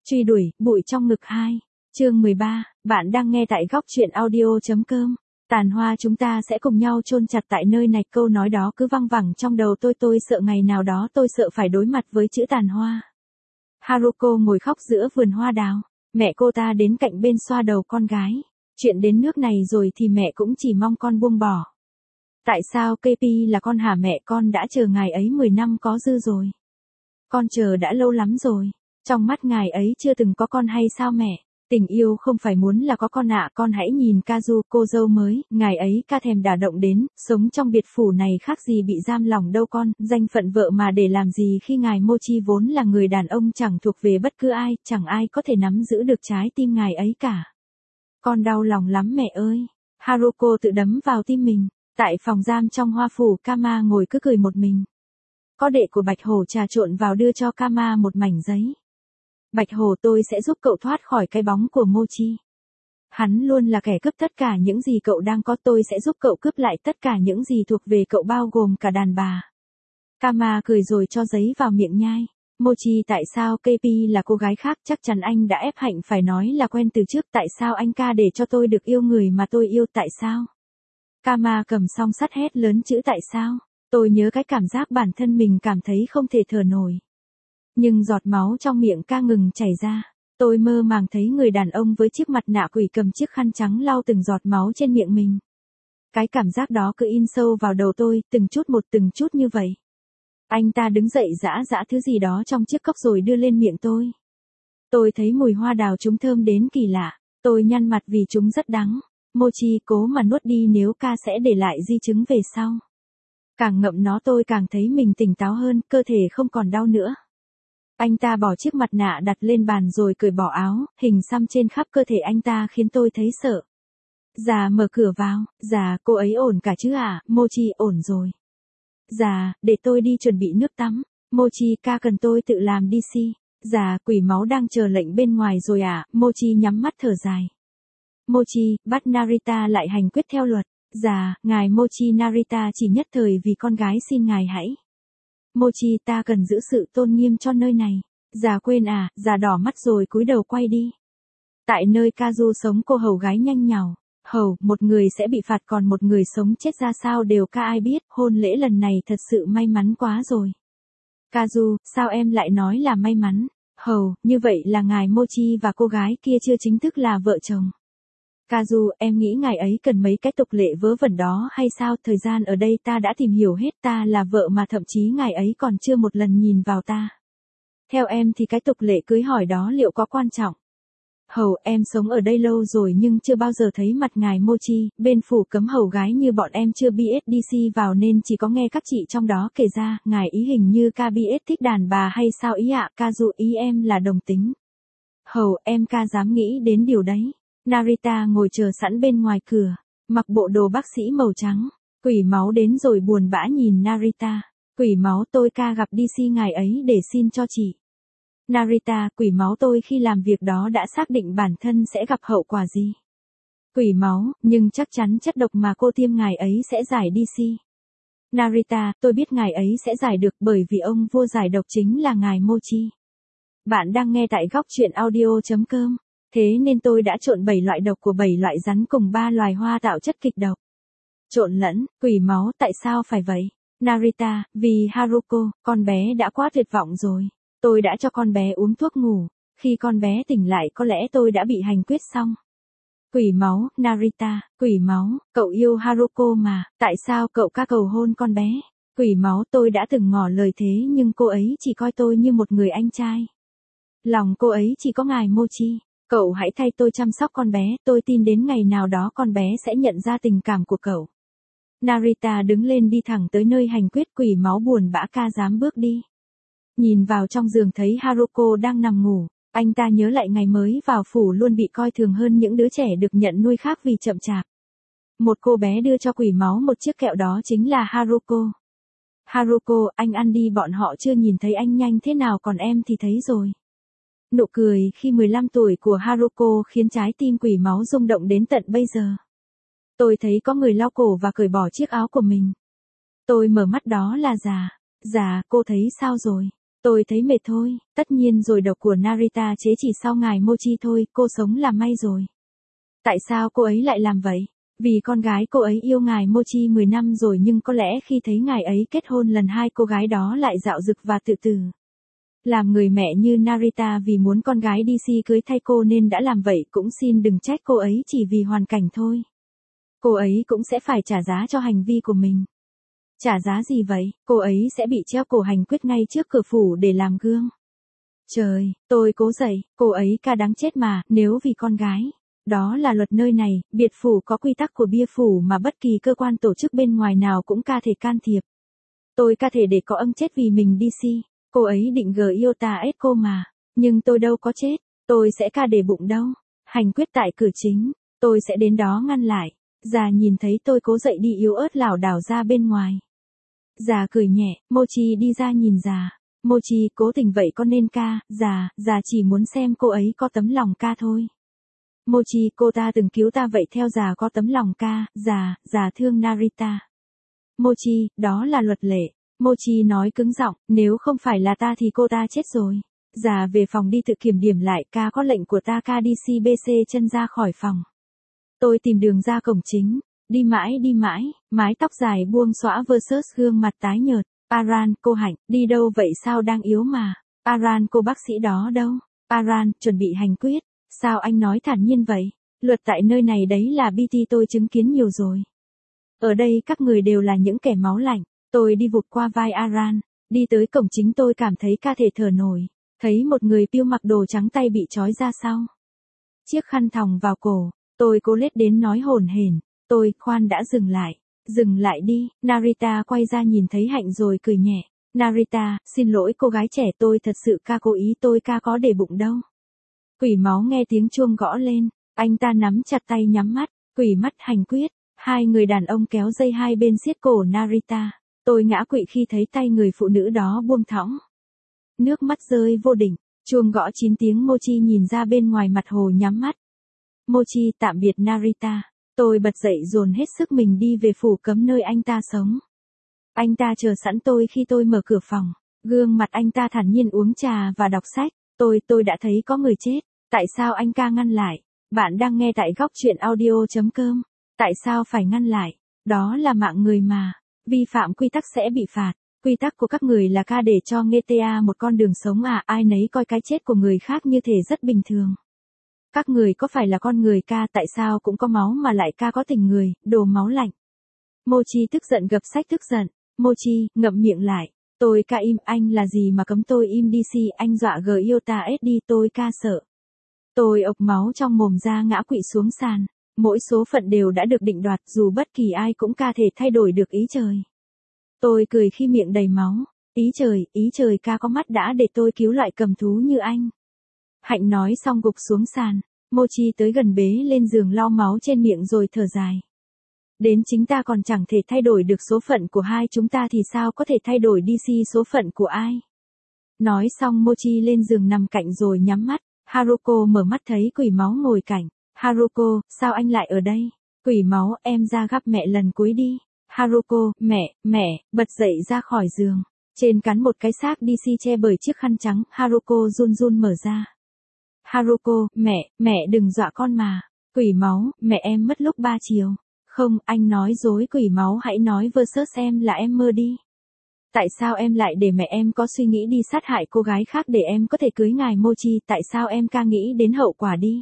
Truy đuổi, bụi trong ngực 2. Chương 13, bạn đang nghe tại góc truyện audio.com. Tàn hoa chúng ta sẽ cùng nhau chôn chặt tại nơi này, câu nói đó cứ văng vẳng trong đầu tôi sợ ngày nào đó tôi sợ phải đối mặt với chữ tàn hoa. Haruko ngồi khóc giữa vườn hoa đào, mẹ cô ta đến cạnh bên xoa đầu con gái. Chuyện đến nước này rồi thì mẹ cũng chỉ mong con buông bỏ. Tại sao KP là con hả mẹ, con đã chờ ngài ấy 10 năm có dư rồi. Con chờ đã lâu lắm rồi. Trong mắt ngài ấy chưa từng có con hay sao mẹ? Tình yêu không phải muốn là có con ạ, con hãy nhìn Kazu, cô dâu mới, ngài ấy ca thèm đả động đến, sống trong biệt phủ này khác gì bị giam lỏng đâu con, danh phận vợ mà để làm gì khi ngài Mochi vốn là người đàn ông chẳng thuộc về bất cứ ai, chẳng ai có thể nắm giữ được trái tim ngài ấy cả. Con đau lòng lắm mẹ ơi. Haruko tự đấm vào tim mình. Tại phòng giam trong hoa phủ, Kama ngồi cứ cười một mình. Có đệ của Bạch Hổ trà trộn vào đưa cho Kama một mảnh giấy. Bạch Hổ, tôi sẽ giúp cậu thoát khỏi cái bóng của Mochi. Hắn luôn là kẻ cướp tất cả những gì cậu đang có, tôi sẽ giúp cậu cướp lại tất cả những gì thuộc về cậu bao gồm cả đàn bà. Kama cười rồi cho giấy vào miệng nhai. Mochi, tại sao KP là cô gái khác, chắc chắn anh đã ép Hạnh phải nói là quen từ trước, tại sao anh ca để cho tôi được yêu người mà tôi yêu, tại sao? Kama cầm song sắt hét lớn chữ tại sao? Tôi nhớ cái cảm giác bản thân mình cảm thấy không thể thở nổi. Nhưng giọt máu trong miệng ca ngừng chảy ra. Tôi mơ màng thấy người đàn ông với chiếc mặt nạ quỷ cầm chiếc khăn trắng lau từng giọt máu trên miệng mình. Cái cảm giác đó cứ in sâu vào đầu tôi, từng chút như vậy. Anh ta đứng dậy giã thứ gì đó trong chiếc cốc rồi đưa lên miệng tôi. Tôi thấy mùi hoa đào chúng thơm đến kỳ lạ. Tôi nhăn mặt vì chúng rất đắng. Mochi, cố mà nuốt đi nếu ca sẽ để lại di chứng về sau. Càng ngậm nó tôi càng thấy mình tỉnh táo hơn, cơ thể không còn đau nữa. Anh ta bỏ chiếc mặt nạ đặt lên bàn rồi cởi bỏ áo, hình xăm trên khắp cơ thể anh ta khiến tôi thấy sợ. Già mở cửa vào, già, cô ấy ổn cả chứ à, Mochi ổn rồi. Già, để tôi đi chuẩn bị nước tắm, Mochi ca cần tôi tự làm đi si. Già, quỷ máu đang chờ lệnh bên ngoài rồi à, Mochi nhắm mắt thở dài. Mochi, bắt Narita lại hành quyết theo luật. Già, ngài Mochi, Narita chỉ nhất thời vì con gái xin ngài hãy. Mochi, ta cần giữ sự tôn nghiêm cho nơi này. Già quên à, già đỏ mắt rồi cúi đầu quay đi. Tại nơi Kazu sống, cô hầu gái nhanh nhảu. Hầu, một người sẽ bị phạt còn một người sống chết ra sao đều ca ai biết, hôn lễ lần này thật sự may mắn quá rồi. Kazu, sao em lại nói là may mắn? Hầu, như vậy là ngài Mochi và cô gái kia chưa chính thức là vợ chồng. Kazu, em nghĩ ngài ấy cần mấy cái tục lệ vớ vẩn đó hay sao? Thời gian ở đây ta đã tìm hiểu hết, ta là vợ mà thậm chí ngài ấy còn chưa một lần nhìn vào ta. Theo em thì cái tục lệ cưới hỏi đó liệu có quan trọng? Hầu, em sống ở đây lâu rồi nhưng chưa bao giờ thấy mặt ngài Mochi, bên phủ cấm hầu gái như bọn em chưa BSDC vào nên chỉ có nghe các chị trong đó kể ra, ngài ý hình như KBS thích đàn bà hay sao ý ạ? Kazu, ý em là đồng tính. Hầu, em ca dám nghĩ đến điều đấy. Narita ngồi chờ sẵn bên ngoài cửa, mặc bộ đồ bác sĩ màu trắng. Quỷ máu đến rồi buồn bã nhìn Narita. Quỷ máu, tôi ca gặp DC ngài ấy để xin cho chị. Narita, quỷ máu, tôi khi làm việc đó đã xác định bản thân sẽ gặp hậu quả gì. Quỷ máu, nhưng chắc chắn chất độc mà cô tiêm ngài ấy sẽ giải DC. Narita, tôi biết ngài ấy sẽ giải được bởi vì ông vua giải độc chính là ngài Mochi. Bạn đang nghe tại góc truyện audio.com. Thế nên tôi đã trộn 7 loại độc của 7 loại rắn cùng 3 loài hoa tạo chất kịch độc. Trộn lẫn, quỷ máu, tại sao phải vậy? Narita, vì Haruko, con bé đã quá tuyệt vọng rồi. Tôi đã cho con bé uống thuốc ngủ. Khi con bé tỉnh lại có lẽ tôi đã bị hành quyết xong. Quỷ máu, Narita, quỷ máu, cậu yêu Haruko mà, tại sao cậu ca cầu hôn con bé? Quỷ máu, tôi đã từng ngỏ lời thế nhưng cô ấy chỉ coi tôi như một người anh trai. Lòng cô ấy chỉ có ngài Mochi. Cậu hãy thay tôi chăm sóc con bé, tôi tin đến ngày nào đó con bé sẽ nhận ra tình cảm của cậu. Narita đứng lên đi thẳng tới nơi hành quyết, quỷ máu buồn bã ca dám bước đi. Nhìn vào trong giường thấy Haruko đang nằm ngủ, anh ta nhớ lại ngày mới vào phủ luôn bị coi thường hơn những đứa trẻ được nhận nuôi khác vì chậm chạp. Một cô bé đưa cho quỷ máu một chiếc kẹo, đó chính là Haruko. Haruko, anh ăn đi, bọn họ chưa nhìn thấy anh nhanh thế nào còn em thì thấy rồi. Nụ cười khi 15 tuổi của Haruko khiến trái tim quỷ máu rung động đến tận bây giờ. Tôi thấy có người lau cổ và cởi bỏ chiếc áo của mình. Tôi mở mắt, đó là già. Già, cô thấy sao rồi? Tôi thấy mệt thôi, tất nhiên rồi độc của Narita chế chỉ sau ngài Mochi thôi, cô sống là may rồi. Tại sao cô ấy lại làm vậy? Vì con gái cô ấy yêu ngài Mochi 10 năm rồi nhưng có lẽ khi thấy ngài ấy kết hôn lần 2 cô gái đó lại dạo dực và tự tử. Làm người mẹ như Narita vì muốn con gái DC cưới thay cô nên đã làm vậy, cũng xin đừng trách cô ấy chỉ vì hoàn cảnh thôi. Cô ấy cũng sẽ phải trả giá cho hành vi của mình. Trả giá gì vậy? Cô ấy sẽ bị treo cổ hành quyết ngay trước cửa phủ để làm gương. Trời, tôi cố dậy, cô ấy ca đáng chết mà, nếu vì con gái. Đó là luật nơi này, biệt phủ có quy tắc của bia phủ mà bất kỳ cơ quan tổ chức bên ngoài nào cũng ca thể can thiệp. Tôi ca thể để có âm chết vì mình DC. Cô ấy định Gyota Echo mà. Nhưng tôi đâu có chết. Tôi sẽ ca để bụng đâu. Hành quyết tại cửa chính. Tôi sẽ đến đó ngăn lại. Già nhìn thấy tôi cố dậy đi yếu ớt lảo đảo ra bên ngoài. Già cười nhẹ, Mochi đi ra nhìn già. Mochi, cố tình vậy con nên ca, già chỉ muốn xem cô ấy có tấm lòng ca thôi. Mochi, cô ta từng cứu ta vậy theo già có tấm lòng ca, già thương Narita. Mochi, đó là luật lệ. Mochi nói cứng giọng, nếu không phải là ta thì cô ta chết rồi. Già về phòng đi tự kiểm điểm lại, ca có lệnh của ta, ca DCBC chân ra khỏi phòng. Tôi tìm đường ra cổng chính, đi mãi, mái tóc dài buông xõa versus gương mặt tái nhợt. Paran, cô Hạnh, đi đâu vậy sao đang yếu mà. Paran, cô bác sĩ đó đâu. Paran, chuẩn bị hành quyết. Sao anh nói thản nhiên vậy? Luật tại nơi này đấy là BT tôi chứng kiến nhiều rồi. Ở đây các người đều là những kẻ máu lạnh. Tôi đi vụt qua vai Aran, đi tới cổng chính tôi cảm thấy ca thể thở nổi. Thấy một người piêu mặc đồ trắng tay bị trói ra sau. Chiếc khăn thòng vào cổ, tôi cố lết đến nói hổn hển. Tôi, khoan đã, dừng lại đi. Narita quay ra nhìn thấy Hạnh rồi cười nhẹ. Narita, xin lỗi cô gái trẻ, tôi thật sự ca cố ý, tôi ca có để bụng đâu. Quỷ máu nghe tiếng chuông gõ lên, anh ta nắm chặt tay nhắm mắt, quỷ mắt hành quyết. Hai người đàn ông kéo dây hai bên siết cổ Narita. Tôi ngã quỵ khi thấy tay người phụ nữ đó buông thõng. Nước mắt rơi vô định, chuông gõ 9 tiếng. Mochi nhìn ra bên ngoài mặt hồ nhắm mắt. Mochi, tạm biệt Narita. Tôi bật dậy dồn hết sức mình đi về phủ cấm nơi anh ta sống. Anh ta chờ sẵn tôi khi tôi mở cửa phòng. Gương mặt anh ta thản nhiên uống trà và đọc sách. Tôi đã thấy có người chết. Tại sao anh ca ngăn lại? Bạn đang nghe tại góc truyện audio.com. Tại sao phải ngăn lại? Đó là mạng người mà. Vi phạm quy tắc sẽ bị phạt. Quy tắc của các người là ca để cho GTA một con đường sống à? Ai nấy coi cái chết của người khác như thể rất bình thường. Các người có phải là con người ca? Tại sao cũng có máu mà lại ca có tình người, đồ máu lạnh. Mochi tức giận gập sách tức giận. Mochi, ngậm miệng lại. Tôi ca im, anh là gì mà cấm tôi im DC, anh dọa Gyota SD, tôi ca sợ. Tôi ộc máu trong mồm ra ngã quỵ xuống sàn. Mỗi số phận đều đã được định đoạt, dù bất kỳ ai cũng ca thể thay đổi được ý trời. Tôi cười khi miệng đầy máu. Ý trời ca có mắt đã để tôi cứu loại cầm thú như anh. Hạnh nói xong gục xuống sàn. Mochi tới gần bế lên giường lau máu trên miệng rồi thở dài. Đến chính ta còn chẳng thể thay đổi được số phận của hai chúng ta thì sao có thể thay đổi DC số phận của ai. Nói xong Mochi lên giường nằm cạnh rồi nhắm mắt. Haruko mở mắt thấy quỷ máu ngồi cạnh. Haruko, sao anh lại ở đây? Quỷ máu, em ra gặp mẹ lần cuối đi. Haruko, mẹ, bật dậy ra khỏi giường. Trên cắn một cái xác DC che bởi chiếc khăn trắng, Haruko run run mở ra. Haruko, mẹ đừng dọa con mà. Quỷ máu, mẹ em mất lúc 3 chiều. Không, anh nói dối. Quỷ máu, hãy nói versus em là em mơ đi. Tại sao em lại để mẹ em có suy nghĩ đi sát hại cô gái khác để em có thể cưới ngài Mochi? Tại sao em ca nghĩ đến hậu quả đi?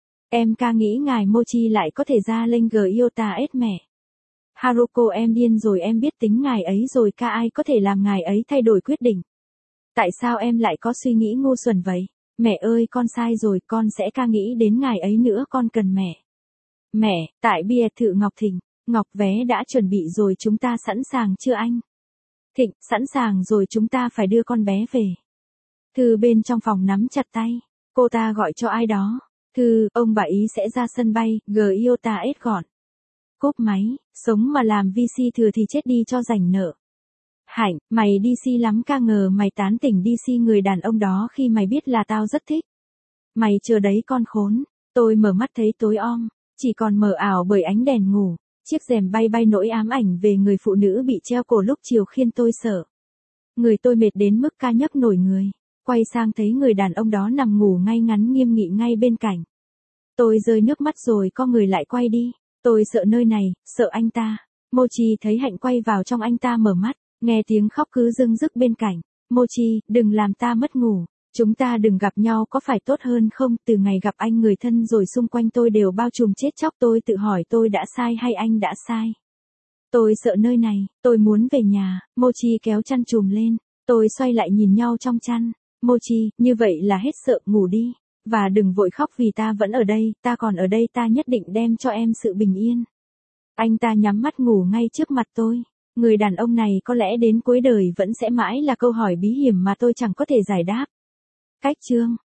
Em ca nghĩ ngài Mochi lại có thể ra lệnh Gyota S mẹ. Haruko, em điên rồi, em biết tính ngài ấy rồi, ca ai có thể làm ngài ấy thay đổi quyết định. Tại sao em lại có suy nghĩ ngu xuẩn vậy? Mẹ ơi, con sai rồi, con sẽ ca nghĩ đến ngài ấy nữa, con cần mẹ. Mẹ, tại biệt thự Ngọc Thịnh, Ngọc vé đã chuẩn bị rồi, chúng ta sẵn sàng chưa anh? Thịnh, sẵn sàng rồi, chúng ta phải đưa con bé về. Thư bên trong phòng nắm chặt tay. Cô ta gọi cho ai đó. Thư, ông bà ý sẽ ra sân bay, Gyota S gọn. Cúp máy, sống mà làm VC thừa thì chết đi cho rảnh nợ. Hạnh, mày DC lắm, ca ngờ mày tán tỉnh DC người đàn ông đó khi mày biết là tao rất thích. Mày chờ đấy con khốn. Tôi mở mắt thấy tối om, chỉ còn mờ ảo bởi ánh đèn ngủ. Chiếc rèm bay bay nỗi ám ảnh về người phụ nữ bị treo cổ lúc chiều khiến tôi sợ. Người tôi mệt đến mức ca nhấc nổi người. Quay sang thấy người đàn ông đó nằm ngủ ngay ngắn nghiêm nghị ngay bên cạnh. Tôi rơi nước mắt rồi co người lại quay đi. Tôi sợ nơi này, sợ anh ta. Mochi thấy Hạnh quay vào trong anh ta mở mắt, nghe tiếng khóc cứ dưng dứt bên cạnh. Mochi, đừng làm ta mất ngủ. Chúng ta đừng gặp nhau có phải tốt hơn không? Từ ngày gặp anh người thân rồi xung quanh tôi đều bao trùm chết chóc. Tôi tự hỏi tôi đã sai hay anh đã sai. Tôi sợ nơi này, tôi muốn về nhà. Mochi kéo chăn trùm lên. Tôi xoay lại nhìn nhau trong chăn. Mochi, như vậy là hết sợ, ngủ đi. Và đừng vội khóc vì ta vẫn ở đây, ta còn ở đây, ta nhất định đem cho em sự bình yên. Anh ta nhắm mắt ngủ ngay trước mặt tôi. Người đàn ông này có lẽ đến cuối đời vẫn sẽ mãi là câu hỏi bí hiểm mà tôi chẳng có thể giải đáp. Cách chương